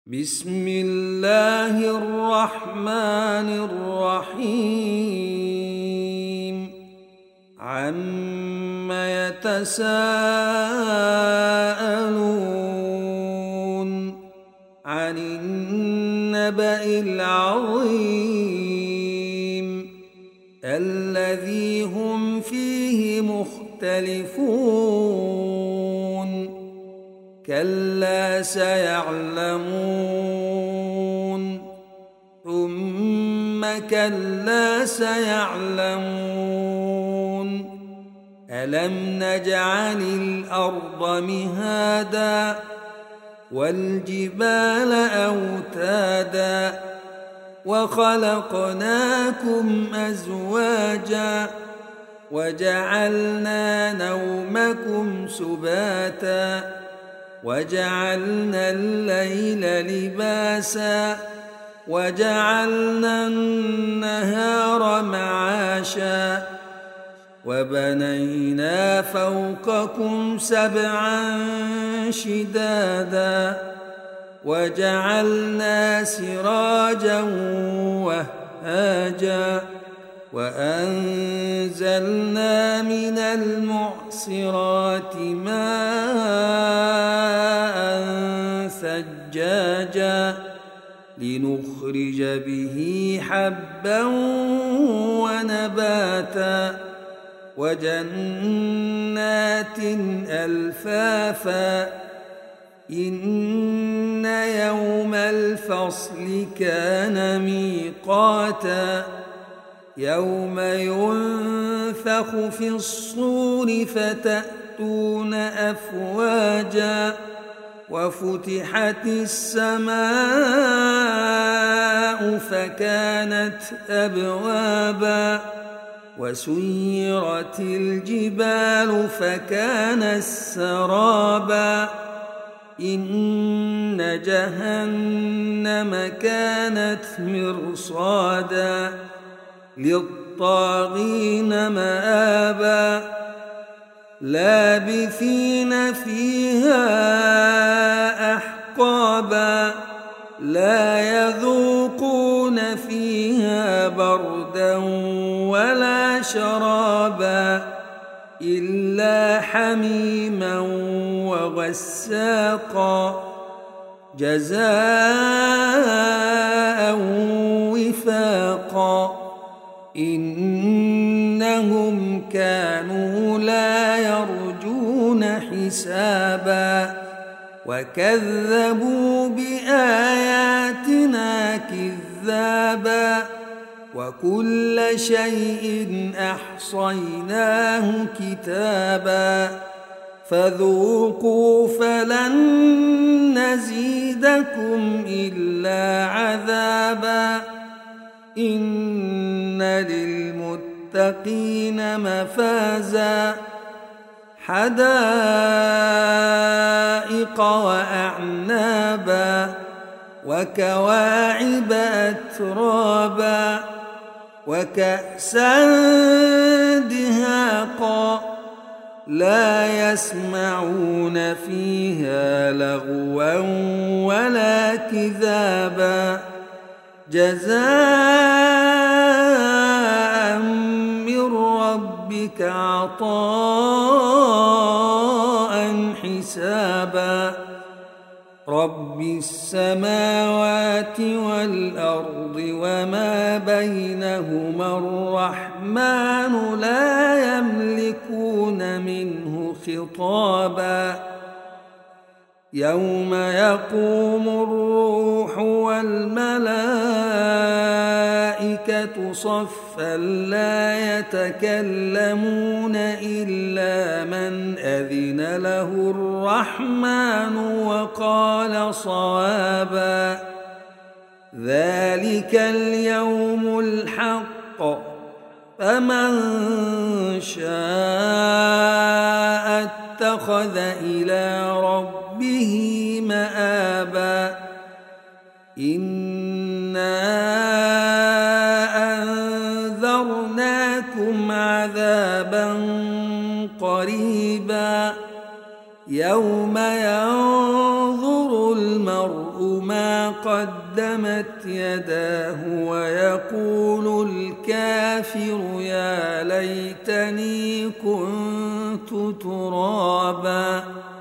بسم الله الرحمن الرحيم عم يتساءلون عن النبأ العظيم الذي هم فيه مختلفون كلا سيعلمون ثم كلا سيعلمون ألم نجعل الأرض مهادا والجبال أوتادا وخلقناكم أزواجا وجعلنا نومكم سباتا وجعلنا الليل لباسا وجعلنا النهار معاشا وبنينا فوقكم سبعا شدادا وجعلنا سراجا وهاجا وأنزلنا من المعصرات ماء ثجاجا لنخرج به حبا ونباتا وجنات ألفافا إن يوم الفصل كان ميقاتا يوم ينفخ في الصور فتأتون أفواجا وفتحت السماء فكانت أبوابا وسيرت الجبال فكانت سرابا إن جهنم كانت مرصادا للطاغين مآبا لابثين فيها أحقابا لا يذوقون فيها بردا ولا شرابا إلا حميما وغساقا جزاء وفاقا إنهم كانوا لا يرجون حسابا وكذبوا بآياتنا كذابا وكل شيء أحصيناه كتابا فذوقوا فلن نزيدكم إلا عذابا إن للمتقين مفازا حدائق وأعنابا وكواعب أترابا وكأسا دهاقا لا يسمعون فيها لغوا ولا كذابا جزاء من ربك عطاء حسابا رب السماوات والأرض وما بينهما الرحمن لا يملكون منه خطابا يوم يقوم الروح والملائكة صفا لا يتكلمون إلا من أذن له الرحمن وقال صوابا ذلك اليوم الحق فمن شاء اتخذ إلى ربه مآبا إنا أنذرناكم عذابا قريبا يوم ينظر المرء ما قدمت يداه ويقول الكافر يا ليتني كنت ترابا